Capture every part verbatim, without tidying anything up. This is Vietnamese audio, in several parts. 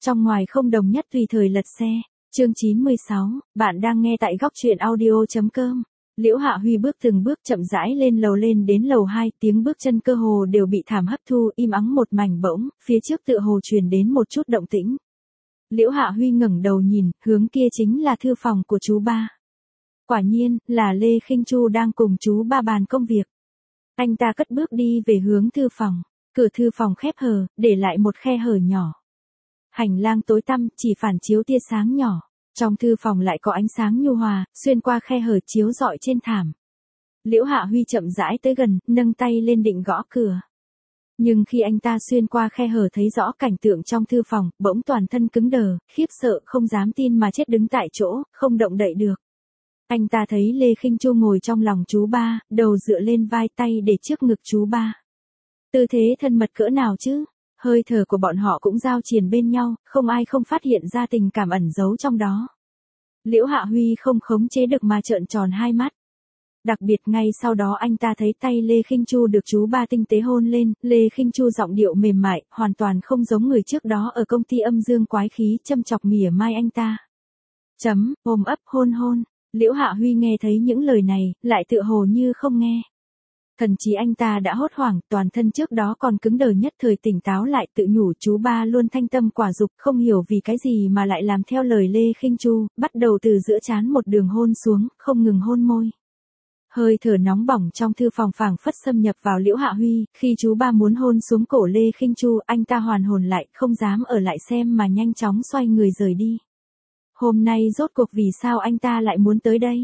Trong ngoài không đồng nhất tùy thời lật xe. Chương chín mươi sáu, bạn đang nghe tại góc truyện audio.com. Liễu Hạ Huy bước từng bước chậm rãi lên lầu lên đến lầu hai, tiếng bước chân cơ hồ đều bị thảm hấp thu, im ắng một mảnh bỗng, phía trước tựa hồ truyền đến một chút động tĩnh. Liễu Hạ Huy ngẩng đầu nhìn, hướng kia chính là thư phòng của chú ba. Quả nhiên, là Lê Khinh Chu đang cùng chú ba bàn công việc. Anh ta cất bước đi về hướng thư phòng, cửa thư phòng khép hờ, để lại một khe hở nhỏ. Hành lang tối tăm, chỉ phản chiếu tia sáng nhỏ. Trong thư phòng lại có ánh sáng nhu hòa, xuyên qua khe hở chiếu rọi trên thảm. Liễu Hạ Huy chậm rãi tới gần, nâng tay lên định gõ cửa. Nhưng khi anh ta xuyên qua khe hở thấy rõ cảnh tượng trong thư phòng, bỗng toàn thân cứng đờ, khiếp sợ không dám tin mà chết đứng tại chỗ, không động đậy được. Anh ta thấy Lê Khinh Chu ngồi trong lòng chú ba, đầu dựa lên vai, tay để trước ngực chú ba. Tư thế thân mật cỡ nào chứ? Hơi thở của bọn họ cũng giao triền bên nhau, không ai không phát hiện ra tình cảm ẩn giấu trong đó. Liễu Hạ Huy không khống chế được mà trợn tròn hai mắt. Đặc biệt ngay sau đó anh ta thấy tay Lê Khinh Chu được chú ba tinh tế hôn lên, Lê Khinh Chu giọng điệu mềm mại, hoàn toàn không giống người trước đó ở công ty âm dương quái khí châm chọc mỉa mai anh ta. Chấm, ôm ấp hôn hôn, Liễu Hạ Huy nghe thấy những lời này, lại tựa hồ như không nghe. Thần chí anh ta đã hốt hoảng, toàn thân trước đó còn cứng đờ nhất thời tỉnh táo lại, tự nhủ chú ba luôn thanh tâm quả dục, không hiểu vì cái gì mà lại làm theo lời Lê Khinh Chu, bắt đầu từ giữa trán một đường hôn xuống, không ngừng hôn môi. Hơi thở nóng bỏng trong thư phòng phảng phất xâm nhập vào Liễu Hạ Huy, khi chú ba muốn hôn xuống cổ Lê Khinh Chu, anh ta hoàn hồn lại, không dám ở lại xem mà nhanh chóng xoay người rời đi. Hôm nay rốt cuộc vì sao anh ta lại muốn tới đây?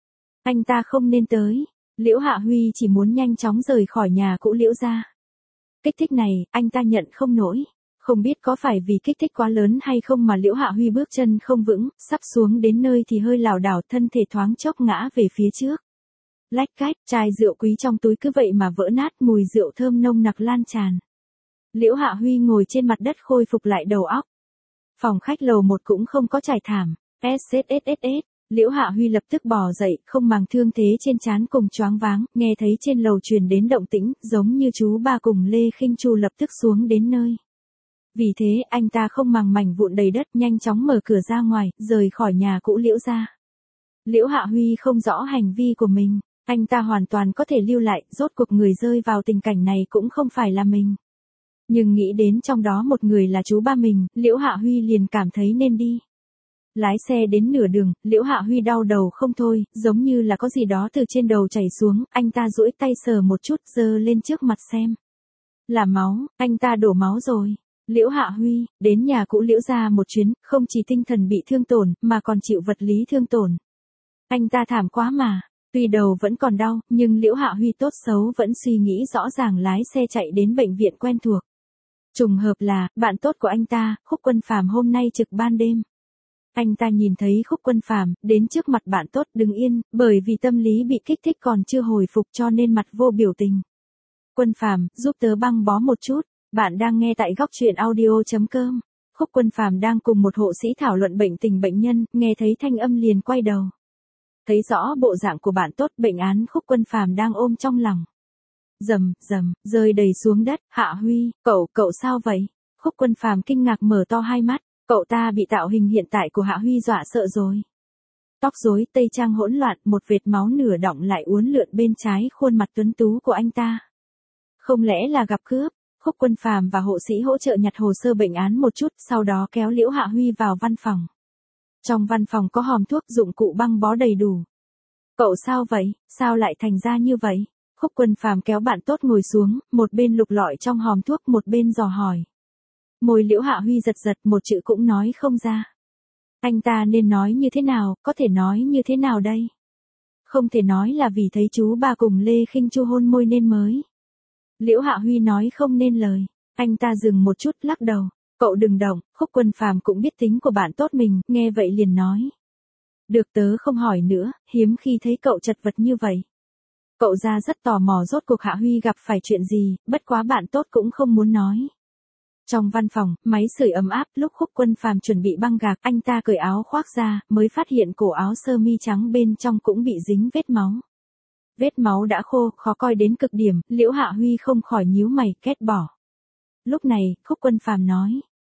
Anh ta không nên tới. Liễu Hạ Huy chỉ muốn nhanh chóng rời khỏi nhà cũ Liễu gia. Kích thích này, anh ta nhận không nổi. Không biết có phải vì kích thích quá lớn hay không mà Liễu Hạ Huy bước chân không vững, sắp xuống đến nơi thì hơi lảo đảo, thân thể thoáng chốc ngã về phía trước. Lách cách, chai rượu quý trong túi cứ vậy mà vỡ nát, mùi rượu thơm nồng nặc lan tràn. Liễu Hạ Huy ngồi trên mặt đất khôi phục lại đầu óc. Phòng khách lầu một cũng không có trải thảm. ét ét ét ét ét. Liễu Hạ Huy lập tức bò dậy, không màng thương thế trên trán cùng choáng váng, nghe thấy trên lầu truyền đến động tĩnh, giống như chú ba cùng Lê Khinh Chu lập tức xuống đến nơi. Vì thế, anh ta không màng mảnh vụn đầy đất, nhanh chóng mở cửa ra ngoài, rời khỏi nhà cũ Liễu gia. Liễu Hạ Huy không rõ hành vi của mình, anh ta hoàn toàn có thể lưu lại, rốt cuộc người rơi vào tình cảnh này cũng không phải là mình. Nhưng nghĩ đến trong đó một người là chú ba mình, Liễu Hạ Huy liền cảm thấy nên đi. Lái xe đến nửa đường, Liễu Hạ Huy đau đầu không thôi, giống như là có gì đó từ trên đầu chảy xuống, anh ta duỗi tay sờ một chút, giơ lên trước mặt xem. Là máu, anh ta đổ máu rồi. Liễu Hạ Huy, đến nhà cũ Liễu gia một chuyến, không chỉ tinh thần bị thương tổn, mà còn chịu vật lý thương tổn. Anh ta thảm quá mà, tuy đầu vẫn còn đau, nhưng Liễu Hạ Huy tốt xấu vẫn suy nghĩ rõ ràng lái xe chạy đến bệnh viện quen thuộc. Trùng hợp là, bạn tốt của anh ta, Khúc Quân Phàm hôm nay trực ban đêm. Anh ta nhìn thấy Khúc Quân Phàm đến trước mặt bạn tốt đứng yên, bởi vì tâm lý bị kích thích còn chưa hồi phục cho nên mặt vô biểu tình. Quân Phàm, giúp tớ băng bó một chút, bạn đang nghe tại góc truyện audio.com. Khúc Quân Phàm đang cùng một hộ sĩ thảo luận bệnh tình bệnh nhân, nghe thấy thanh âm liền quay đầu. Thấy rõ bộ dạng của bạn tốt, bệnh án Khúc Quân Phàm đang ôm trong lòng. Rầm, rầm, rơi đầy xuống đất, Hạ Huy, cậu, cậu sao vậy? Khúc Quân Phàm kinh ngạc mở to hai mắt. Cậu ta bị tạo hình hiện tại của Hạ Huy dọa sợ rồi. Tóc rối, tây trang hỗn loạn, một vệt máu nửa đọng lại uốn lượn bên trái khuôn mặt tuấn tú của anh ta. Không lẽ là gặp cướp? Khúc Quân Phàm và hộ sĩ hỗ trợ nhặt hồ sơ bệnh án một chút, sau đó kéo Liễu Hạ Huy vào văn phòng. Trong văn phòng có hòm thuốc, dụng cụ băng bó đầy đủ. Cậu sao vậy? Sao lại thành ra như vậy? Khúc Quân Phàm kéo bạn tốt ngồi xuống, một bên lục lọi trong hòm thuốc, một bên dò hỏi. Môi Liễu Hạ Huy giật giật, một chữ cũng nói không ra. Anh ta nên nói như thế nào, có thể nói như thế nào đây? Không thể nói là vì thấy chú ba cùng Lê Khinh Chu hôn môi nên mới. Liễu Hạ Huy nói không nên lời. Anh ta dừng một chút, lắc đầu. Cậu đừng động. Khúc Quân Phàm cũng biết tính của bạn tốt mình, nghe vậy liền nói. Được, tớ không hỏi nữa, hiếm khi thấy cậu chật vật như vậy. Cậu ra rất tò mò rốt cuộc Hạ Huy gặp phải chuyện gì, bất quá bạn tốt cũng không muốn nói. Trong văn phòng, máy sưởi ấm áp, lúc Khúc Quân Phàm chuẩn bị băng gạc, anh ta cởi áo khoác ra, mới phát hiện cổ áo sơ mi trắng bên trong cũng bị dính vết máu. Vết máu đã khô, khó coi đến cực điểm, Liễu Hạ Huy không khỏi nhíu mày, ghét bỏ. Lúc này, Khúc Quân Phàm nói,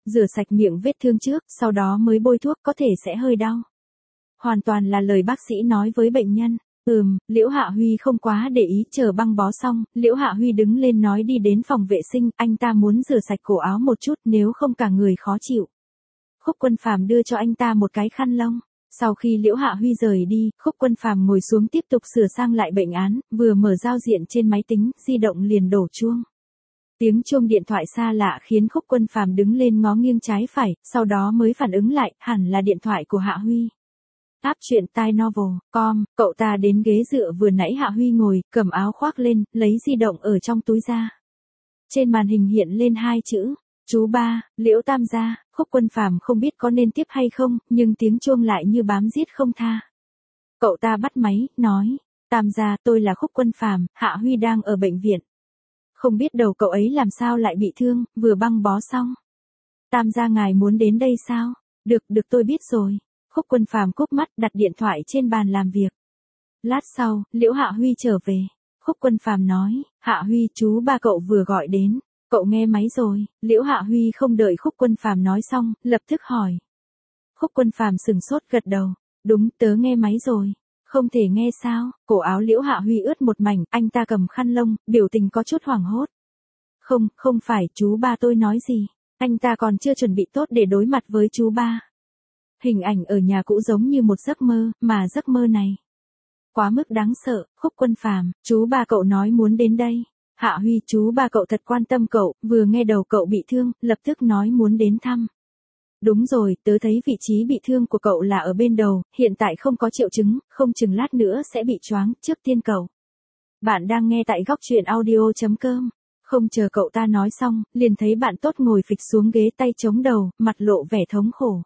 rửa sạch miệng vết thương trước, sau đó mới bôi thuốc, có thể sẽ hơi đau. Hoàn toàn là lời bác sĩ nói với bệnh nhân. Ừm, Liễu Hạ Huy không quá để ý, chờ băng bó xong, Liễu Hạ Huy đứng lên nói đi đến phòng vệ sinh, anh ta muốn rửa sạch cổ áo một chút nếu không cả người khó chịu. Khúc Quân Phàm đưa cho anh ta một cái khăn lông. Sau khi Liễu Hạ Huy rời đi, Khúc Quân Phàm ngồi xuống tiếp tục sửa sang lại bệnh án, vừa mở giao diện trên máy tính, di động liền đổ chuông. Tiếng chuông điện thoại xa lạ khiến Khúc Quân Phàm đứng lên ngó nghiêng trái phải, sau đó mới phản ứng lại, hẳn là điện thoại của Hạ Huy. Áp truyện tai novel, com, cậu ta đến ghế dựa vừa nãy Hạ Huy ngồi, cầm áo khoác lên, lấy di động ở trong túi ra. Trên màn hình hiện lên hai chữ, chú ba, Liễu Tam gia. Khúc Quân Phàm không biết có nên tiếp hay không, nhưng tiếng chuông lại như bám giết không tha. Cậu ta bắt máy, nói, Tam gia, tôi là Khúc Quân Phàm, Hạ Huy đang ở bệnh viện. Không biết đầu cậu ấy làm sao lại bị thương, vừa băng bó xong. Tam gia ngài muốn đến đây sao? Được, được tôi biết rồi. Khúc Quân Phàm cúp mắt, đặt điện thoại trên bàn làm việc. Lát sau, Liễu Hạ Huy trở về. Khúc Quân Phàm nói, Hạ Huy, chú ba cậu vừa gọi đến. Cậu nghe máy rồi. Liễu Hạ Huy không đợi Khúc Quân Phàm nói xong, lập tức hỏi. Khúc Quân Phàm sừng sốt gật đầu. Đúng, tớ nghe máy rồi. Không thể nghe sao? Cổ áo Liễu Hạ Huy ướt một mảnh, anh ta cầm khăn lông, biểu tình có chút hoảng hốt. Không, không phải, chú ba tôi nói gì. Anh ta còn chưa chuẩn bị tốt để đối mặt với chú ba. Hình ảnh ở nhà cũ giống như một giấc mơ, mà giấc mơ này quá mức đáng sợ. Khúc Quân Phàm, chú ba cậu nói muốn đến đây. Hạ Huy, chú ba cậu thật quan tâm cậu, vừa nghe đầu cậu bị thương, lập tức nói muốn đến thăm. Đúng rồi, tớ thấy vị trí bị thương của cậu là ở bên đầu, hiện tại không có triệu chứng, không chừng lát nữa sẽ bị choáng, trước tiên cậu. Bạn đang nghe tại góc truyện audio chấm com. Không chờ cậu ta nói xong, liền thấy bạn tốt ngồi phịch xuống ghế tay chống đầu, mặt lộ vẻ thống khổ.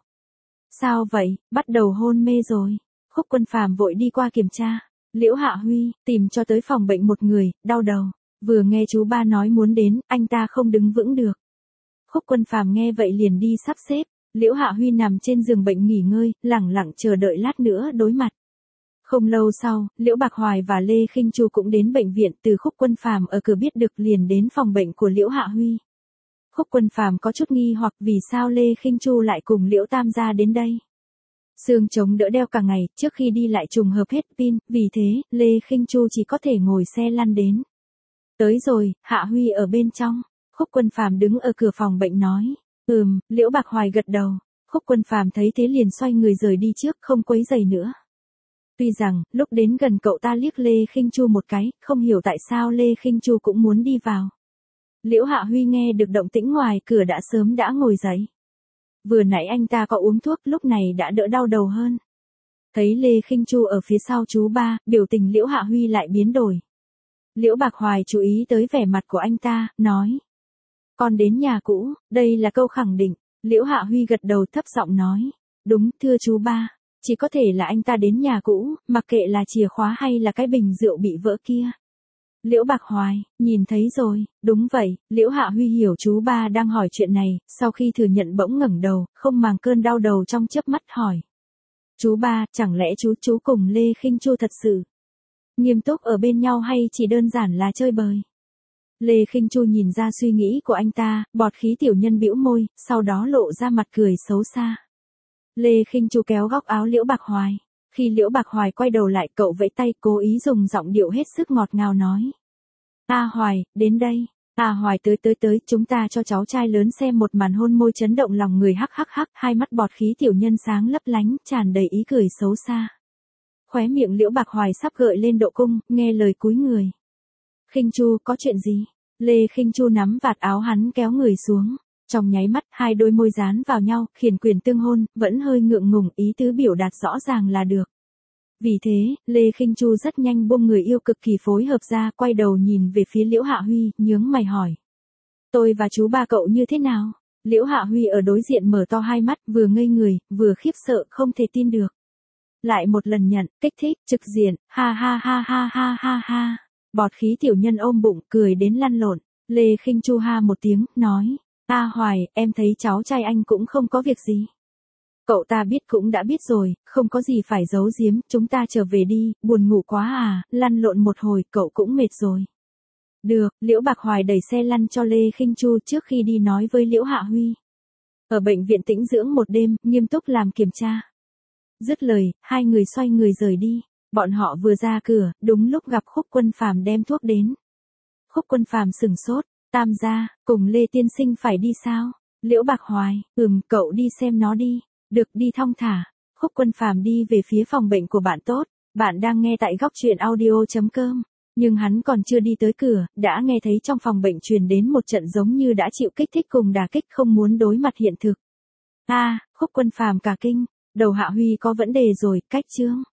Sao vậy, bắt đầu hôn mê rồi. Khúc Quân Phàm vội đi qua kiểm tra. Liễu Hạ Huy, tìm cho tới phòng bệnh một người, đau đầu. Vừa nghe chú ba nói muốn đến, anh ta không đứng vững được. Khúc Quân Phàm nghe vậy liền đi sắp xếp. Liễu Hạ Huy nằm trên giường bệnh nghỉ ngơi, lẳng lặng chờ đợi lát nữa đối mặt. Không lâu sau, Liễu Bạc Hoài và Lê Khinh Chu cũng đến bệnh viện, từ Khúc Quân Phàm ở cửa biết được liền đến phòng bệnh của Liễu Hạ Huy. Khúc Quân Phàm có chút nghi hoặc vì sao Lê Khinh Chu lại cùng Liễu Tam gia đến đây. Xương chống đỡ đeo cả ngày, trước khi đi lại trùng hợp hết pin, vì thế, Lê Khinh Chu chỉ có thể ngồi xe lăn đến. Tới rồi, Hạ Huy ở bên trong. Khúc Quân Phàm đứng ở cửa phòng bệnh nói. Ừm, Liễu Bạc Hoài gật đầu. Khúc Quân Phàm thấy thế liền xoay người rời đi trước, không quấy rầy nữa. Tuy rằng, lúc đến gần cậu ta liếc Lê Khinh Chu một cái, không hiểu tại sao Lê Khinh Chu cũng muốn đi vào. Liễu Hạ Huy nghe được động tĩnh ngoài cửa đã sớm đã ngồi dậy. Vừa nãy anh ta có uống thuốc, lúc này đã đỡ đau đầu hơn. Thấy Lê Khinh Chu ở phía sau chú ba, biểu tình Liễu Hạ Huy lại biến đổi. Liễu Bạc Hoài chú ý tới vẻ mặt của anh ta, nói. Con đến nhà cũ, đây là câu khẳng định. Liễu Hạ Huy gật đầu thấp giọng nói. Đúng, thưa chú ba. Chỉ có thể là anh ta đến nhà cũ, mặc kệ là chìa khóa hay là cái bình rượu bị vỡ kia. Liễu Bạc Hoài, nhìn thấy rồi, đúng vậy. Liễu Hạ Huy hiểu chú ba đang hỏi chuyện này, sau khi thừa nhận bỗng ngẩng đầu, không màng cơn đau đầu trong chớp mắt hỏi. Chú ba, chẳng lẽ chú chú cùng Lê Khinh Chu thật sự nghiêm túc ở bên nhau hay chỉ đơn giản là chơi bời? Lê Khinh Chu nhìn ra suy nghĩ của anh ta, bọt khí tiểu nhân bĩu môi, sau đó lộ ra mặt cười xấu xa. Lê Khinh Chu kéo góc áo Liễu Bạc Hoài. Khi Liễu Bạc Hoài quay đầu lại, cậu vẫy tay, cố ý dùng giọng điệu hết sức ngọt ngào nói. A Hoài, đến đây. A Hoài tới tới tới, chúng ta cho cháu trai lớn xem một màn hôn môi chấn động lòng người. Hắc hắc hắc, hai mắt bọt khí tiểu nhân sáng lấp lánh, tràn đầy ý cười xấu xa. Khóe miệng Liễu Bạc Hoài sắp gợi lên độ cung, nghe lời cúi người. Khinh Chu, có chuyện gì? Lê Khinh Chu nắm vạt áo hắn kéo người xuống. Trong nháy mắt, hai đôi môi dán vào nhau, khiển quyền tương hôn, vẫn hơi ngượng ngùng, ý tứ biểu đạt rõ ràng là được. Vì thế, Lê Khinh Chu rất nhanh buông người yêu cực kỳ phối hợp ra, quay đầu nhìn về phía Liễu Hạ Huy, nhướng mày hỏi. Tôi và chú ba cậu như thế nào? Liễu Hạ Huy ở đối diện mở to hai mắt, vừa ngây người, vừa khiếp sợ, không thể tin được. Lại một lần nhận, kích thích, trực diện, ha ha ha ha ha ha ha. Bọt khí tiểu nhân ôm bụng, cười đến lăn lộn. Lê Khinh Chu ha một tiếng, nói. A Hoài, em thấy cháu trai anh cũng không có việc gì. Cậu ta biết cũng đã biết rồi, không có gì phải giấu giếm, chúng ta trở về đi, buồn ngủ quá à, lăn lộn một hồi, cậu cũng mệt rồi. Được, Liễu Bạc Hoài đẩy xe lăn cho Lê Khinh Chu trước khi đi nói với Liễu Hạ Huy. Ở bệnh viện tĩnh dưỡng một đêm, nghiêm túc làm kiểm tra. Dứt lời, hai người xoay người rời đi. Bọn họ vừa ra cửa, đúng lúc gặp Khúc Quân Phàm đem thuốc đến. Khúc Quân Phàm sửng sốt, Tam gia, cùng Lê tiên sinh phải đi sao? Liễu Bạc Hoài, ừm, cậu đi xem nó đi. Được, đi thong thả. Khúc Quân Phàm đi về phía phòng bệnh của bạn tốt. Bạn đang nghe tại góc truyện audio chấm com. Nhưng hắn còn chưa đi tới cửa, đã nghe thấy trong phòng bệnh truyền đến một trận giống như đã chịu kích thích cùng đả kích không muốn đối mặt hiện thực. A, à, Khúc Quân Phàm cả kinh, đầu Hạ Huy có vấn đề rồi, cách chương.